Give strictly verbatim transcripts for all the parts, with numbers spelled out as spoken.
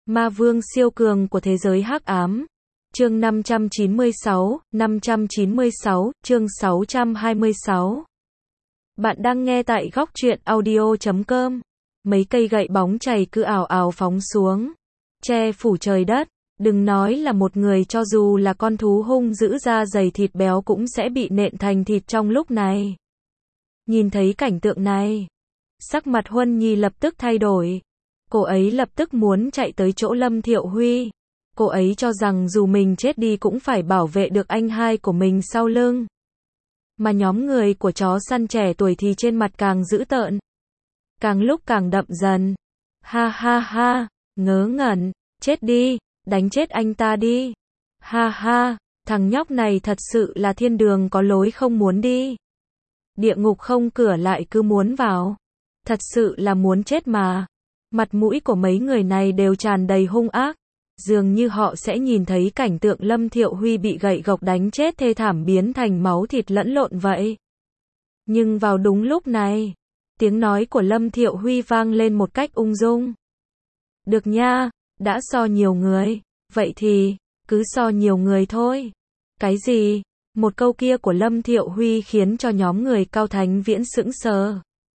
Ma vương siêu cường của thế giới hắc ám. Chương năm trăm chín mươi sáu, năm trăm chín mươi sáu, chương sáu trăm hai mươi sáu. Bạn đang nghe tại góc truyện audio chấm com. Mấy cây gậy bóng chày cứ ào ào phóng xuống, che phủ trời đất. Đừng nói là một người, cho dù là con thú hung dữ da dày thịt béo cũng sẽ bị nện thành thịt trong lúc này. Nhìn thấy cảnh tượng này, sắc mặt Huân Nhi lập tức thay đổi. Cô ấy lập tức muốn chạy tới chỗ Lâm Thiệu Huy. Cô ấy cho rằng dù mình chết đi cũng phải bảo vệ được anh hai của mình sau lưng. Mà nhóm người của chó săn trẻ tuổi thì trên mặt càng dữ tợn, càng lúc càng đậm dần. Ha ha ha, ngớ ngẩn, chết đi, đánh chết anh ta đi. Ha ha, thằng nhóc này thật sự là thiên đường có lối không muốn đi, địa ngục không cửa lại cứ muốn vào. Thật sự là muốn chết mà. Mặt mũi của mấy người này đều tràn đầy hung ác, dường như họ sẽ nhìn thấy cảnh tượng Lâm Thiệu Huy bị gậy gộc đánh chết thê thảm biến thành máu thịt lẫn lộn vậy. Nhưng vào đúng lúc này, tiếng nói của Lâm Thiệu Huy vang lên một cách ung dung. Được nha, đã so nhiều người, vậy thì, cứ so nhiều người thôi. Cái gì? Một câu kia của Lâm Thiệu Huy khiến cho nhóm người Cao Thánh Viễn sững sờ.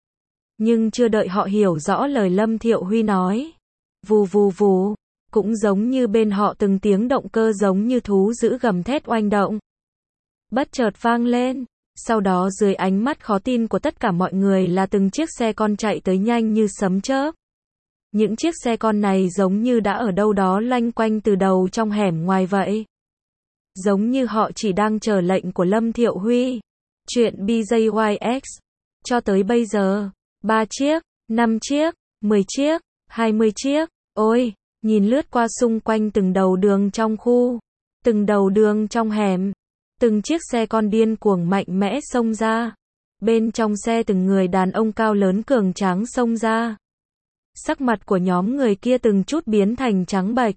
Nhưng chưa đợi họ hiểu rõ lời Lâm Thiệu Huy nói, vù vù vù, cũng giống như bên họ từng tiếng động cơ giống như thú dữ gầm thét oanh động, bất chợt vang lên. Sau đó dưới ánh mắt khó tin của tất cả mọi người là từng chiếc xe con chạy tới nhanh như sấm chớp. Những chiếc xe con này giống như đã ở đâu đó loanh quanh từ đầu trong hẻm ngoài vậy. Giống như họ chỉ đang chờ lệnh của Lâm Thiệu Huy. Chuyện bê gi i ích. Cho tới bây giờ, ba chiếc, năm chiếc, mười chiếc, hai mươi chiếc. Ôi, nhìn lướt qua xung quanh từng đầu đường trong khu, từng đầu đường trong hẻm, từng chiếc xe con điên cuồng mạnh mẽ xông ra. Bên trong xe từng người đàn ông cao lớn cường tráng xông ra. Sắc mặt của nhóm người kia từng chút biến thành trắng bệch,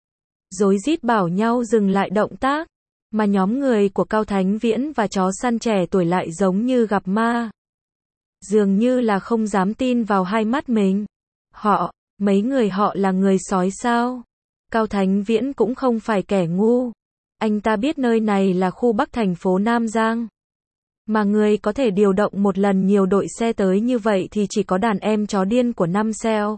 rối rít bảo nhau dừng lại động tác. Mà nhóm người của Cao Thánh Viễn và chó săn trẻ tuổi lại giống như gặp ma, dường như là không dám tin vào hai mắt mình. Họ, mấy người họ là người sói sao? Cao Thánh Viễn cũng không phải kẻ ngu. Anh ta biết nơi này là khu Bắc thành phố Nam Giang. Mà người có thể điều động một lần nhiều đội xe tới như vậy thì chỉ có đàn em chó điên của Năm Xeo.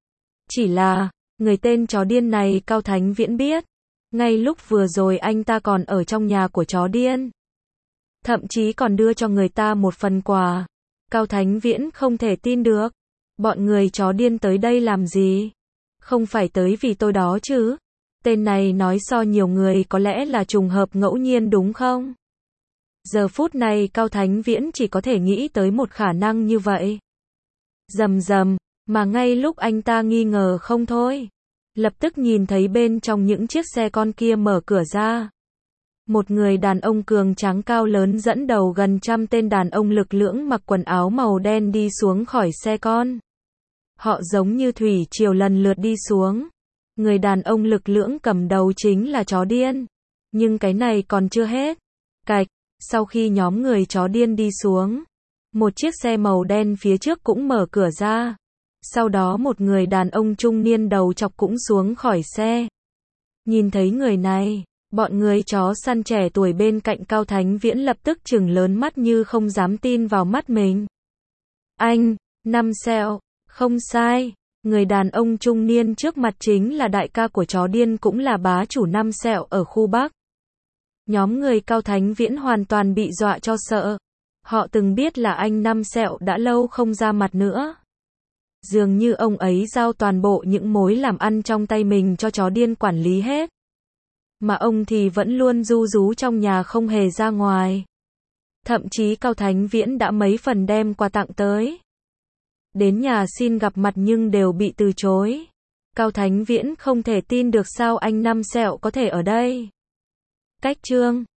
Chỉ là, người tên chó điên này Cao Thánh Viễn biết. Ngay lúc vừa rồi anh ta còn ở trong nhà của chó điên, thậm chí còn đưa cho người ta một phần quà. Cao Thánh Viễn không thể tin được. Bọn người chó điên tới đây làm gì? Không phải tới vì tôi đó chứ? Tên này nói so nhiều người có lẽ là trùng hợp ngẫu nhiên đúng không? Giờ phút này Cao Thánh Viễn chỉ có thể nghĩ tới một khả năng như vậy. Rầm rầm, mà ngay lúc anh ta nghi ngờ không thôi, lập tức nhìn thấy bên trong những chiếc xe con kia mở cửa ra. Một người đàn ông cường tráng cao lớn dẫn đầu gần trăm tên đàn ông lực lưỡng mặc quần áo màu đen đi xuống khỏi xe con. Họ giống như thủy triều lần lượt đi xuống. Người đàn ông lực lưỡng cầm đầu chính là chó điên. Nhưng cái này còn chưa hết. Cạch, sau khi nhóm người chó điên đi xuống, một chiếc xe màu đen phía trước cũng mở cửa ra. Sau đó một người đàn ông trung niên đầu chọc cũng xuống khỏi xe. Nhìn thấy người này, bọn người chó săn trẻ tuổi bên cạnh Cao Thánh Viễn lập tức trừng lớn mắt như không dám tin vào mắt mình. Anh, Năm Xeo, không sai, người đàn ông trung niên trước mặt chính là đại ca của chó điên cũng là bá chủ Năm Xeo ở khu Bắc. Nhóm người Cao Thánh Viễn hoàn toàn bị dọa cho sợ. Họ từng biết là anh Năm Xeo đã lâu không ra mặt nữa. Dường như ông ấy giao toàn bộ những mối làm ăn trong tay mình cho chó điên quản lý hết. Mà ông thì vẫn luôn ru rú trong nhà không hề ra ngoài. Thậm chí Cao Thánh Viễn đã mấy phần đem quà tặng tới. Đến nhà xin gặp mặt nhưng đều bị từ chối. Cao Thánh Viễn không thể tin được sao anh Năm Xeo có thể ở đây. Cách chương